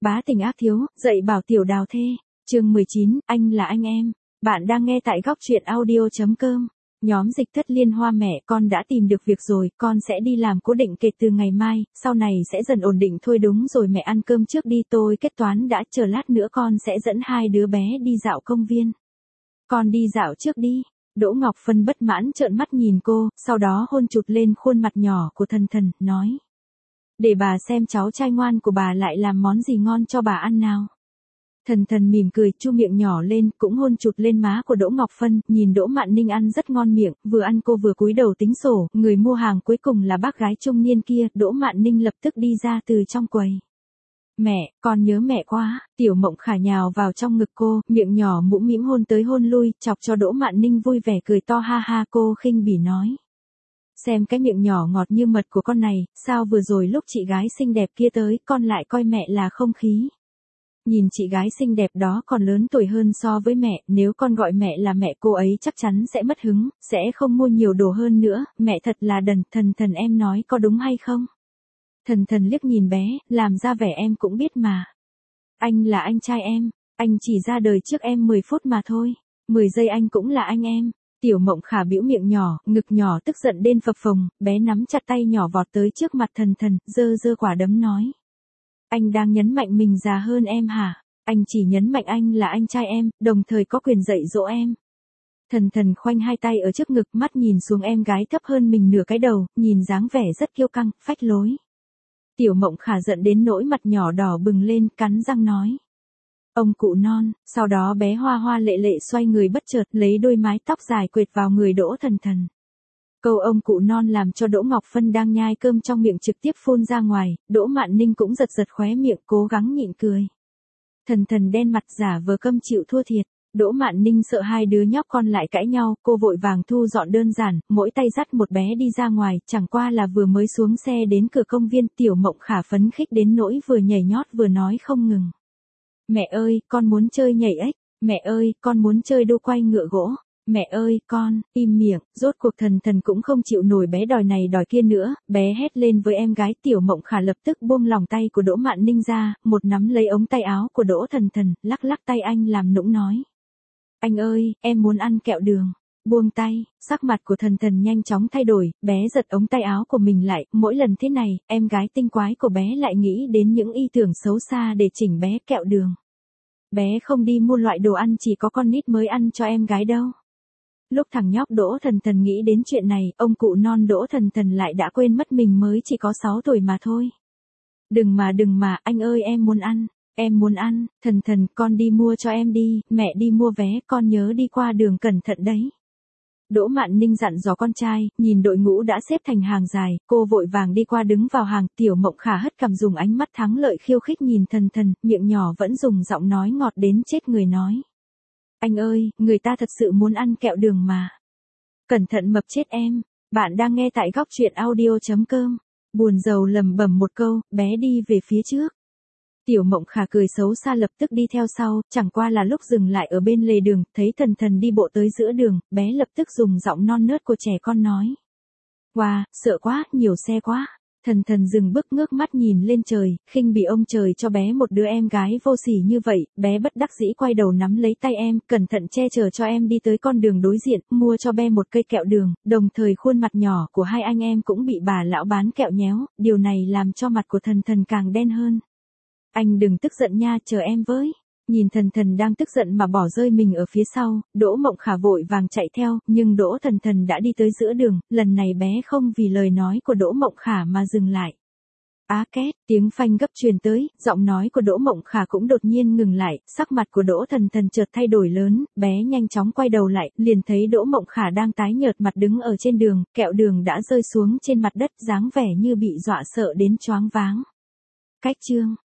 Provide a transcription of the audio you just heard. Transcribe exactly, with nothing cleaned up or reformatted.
Bá tình ác thiếu, dạy bảo tiểu đào thê. Chương mười chín, anh là anh em. Bạn đang nghe tại góc truyện audio chấm com. Nhóm dịch thất liên hoa mẹ, con đã tìm được việc rồi, con sẽ đi làm cố định kể từ ngày mai, sau này sẽ dần ổn định thôi. Đúng rồi mẹ, ăn cơm trước đi, tôi kết toán đã, chờ lát nữa con sẽ dẫn hai đứa bé đi dạo công viên. Con đi dạo trước đi. Đỗ Ngọc Phân bất mãn trợn mắt nhìn cô, sau đó hôn chụt lên khuôn mặt nhỏ của Thần Thần, nói. Để bà xem cháu trai ngoan của bà lại làm món gì ngon cho bà ăn nào. Thần Thần mỉm cười, chu miệng nhỏ lên, cũng hôn chụt lên má của Đỗ Ngọc Phân, nhìn Đỗ Mạn Ninh ăn rất ngon miệng, vừa ăn cô vừa cúi đầu tính sổ, người mua hàng cuối cùng là bác gái trung niên kia. Đỗ Mạn Ninh lập tức đi ra từ trong quầy. Mẹ, con nhớ mẹ quá. Tiểu Mộng Khả nhào vào trong ngực cô, miệng nhỏ mũm mĩm hôn tới hôn lui, chọc cho Đỗ Mạn Ninh vui vẻ cười to ha ha. Cô khinh bỉ nói. Xem cái miệng nhỏ ngọt như mật của con này, sao vừa rồi lúc chị gái xinh đẹp kia tới, con lại coi mẹ là không khí. Nhìn chị gái xinh đẹp đó còn lớn tuổi hơn so với mẹ, nếu con gọi mẹ là mẹ cô ấy chắc chắn sẽ mất hứng, sẽ không mua nhiều đồ hơn nữa, mẹ thật là đần. Thần Thần em nói có đúng hay không? Thần Thần liếc nhìn bé, làm ra vẻ em cũng biết mà. Anh là anh trai em, anh chỉ ra đời trước em mười phút mà thôi, mười giây anh cũng là anh em. Tiểu Mộng Khả bĩu miệng nhỏ, ngực nhỏ tức giận đến phập phồng, bé nắm chặt tay nhỏ vọt tới trước mặt Thần Thần, giơ giơ quả đấm nói. Anh đang nhấn mạnh mình già hơn em hả? Anh chỉ nhấn mạnh anh là anh trai em, đồng thời có quyền dạy dỗ em. Thần Thần khoanh hai tay ở trước ngực, mắt nhìn xuống em gái thấp hơn mình nửa cái đầu, nhìn dáng vẻ rất kiêu căng, phách lối. Tiểu Mộng Khả giận đến nỗi mặt nhỏ đỏ bừng lên, cắn răng nói. Ông cụ non, sau đó bé hoa hoa lệ lệ xoay người bất chợt lấy đôi mái tóc dài quệt vào người Đỗ Thần Thần. Câu ông cụ non làm cho Đỗ Ngọc Phân đang nhai cơm trong miệng trực tiếp phun ra ngoài, Đỗ Mạn Ninh cũng giật giật khóe miệng cố gắng nhịn cười. Thần Thần đen mặt giả vờ câm chịu thua thiệt, Đỗ Mạn Ninh sợ hai đứa nhóc con lại cãi nhau, cô vội vàng thu dọn đơn giản, mỗi tay dắt một bé đi ra ngoài, chẳng qua là vừa mới xuống xe đến cửa công viên, Tiểu Mộng Khả phấn khích đến nỗi vừa nhảy nhót vừa nói không ngừng. Mẹ ơi, con muốn chơi nhảy ếch, mẹ ơi, con muốn chơi đu quay ngựa gỗ, mẹ ơi, con, im miệng. Rốt cuộc Thần Thần cũng không chịu nổi bé đòi này đòi kia nữa, bé hét lên với em gái. Tiểu Mộng Khả lập tức buông lòng tay của Đỗ Mạn Ninh ra, một nắm lấy ống tay áo của Đỗ Thần Thần, lắc lắc tay anh làm nũng nói. Anh ơi, em muốn ăn kẹo đường. Buông tay, sắc mặt của Thần Thần nhanh chóng thay đổi, bé giật ống tay áo của mình lại, mỗi lần thế này, em gái tinh quái của bé lại nghĩ đến những ý tưởng xấu xa để chỉnh bé kẹo đường. Bé không đi mua loại đồ ăn chỉ có con nít mới ăn cho em gái đâu. Lúc thằng nhóc Đỗ Thần Thần nghĩ đến chuyện này, ông cụ non Đỗ Thần Thần lại đã quên mất mình mới chỉ có sáu tuổi mà thôi. Đừng mà đừng mà, anh ơi em muốn ăn, em muốn ăn. Thần Thần, con đi mua cho em đi, mẹ đi mua vé, con nhớ đi qua đường cẩn thận đấy. Đỗ Mạn Ninh dặn dò con trai, nhìn đội ngũ đã xếp thành hàng dài, cô vội vàng đi qua đứng vào hàng. Tiểu Mộng Khả hất cằm dùng ánh mắt thắng lợi khiêu khích nhìn Thần Thần, miệng nhỏ vẫn dùng giọng nói ngọt đến chết người nói. Anh ơi, người ta thật sự muốn ăn kẹo đường mà. Cẩn thận mập chết em. Bạn đang nghe tại góc truyện audio chấm com. Buồn rầu lầm bầm một câu, bé đi về phía trước. Tiểu Mộng Khả cười xấu xa lập tức đi theo sau, chẳng qua là lúc dừng lại ở bên lề đường, thấy Thần Thần đi bộ tới giữa đường, bé lập tức dùng giọng non nớt của trẻ con nói. Wow, sợ quá, nhiều xe quá. Thần Thần dừng bước ngước mắt nhìn lên trời, khinh bỉ ông trời cho bé một đứa em gái vô sỉ như vậy. Bé bất đắc dĩ quay đầu nắm lấy tay em, cẩn thận che chở cho em đi tới con đường đối diện, mua cho bé một cây kẹo đường, đồng thời khuôn mặt nhỏ của hai anh em cũng bị bà lão bán kẹo nhéo, điều này làm cho mặt của Thần Thần càng đen hơn. Anh đừng tức giận nha, chờ em với. Nhìn Thần Thần đang tức giận mà bỏ rơi mình ở phía sau, Đỗ Mộng Khả vội vàng chạy theo, nhưng Đỗ Thần Thần đã đi tới giữa đường, lần này bé không vì lời nói của Đỗ Mộng Khả mà dừng lại. Á két, tiếng phanh gấp truyền tới, giọng nói của Đỗ Mộng Khả cũng đột nhiên ngừng lại, sắc mặt của Đỗ Thần Thần chợt thay đổi lớn, bé nhanh chóng quay đầu lại, liền thấy Đỗ Mộng Khả đang tái nhợt mặt đứng ở trên đường, kẹo đường đã rơi xuống trên mặt đất, dáng vẻ như bị dọa sợ đến choáng váng. Cách chương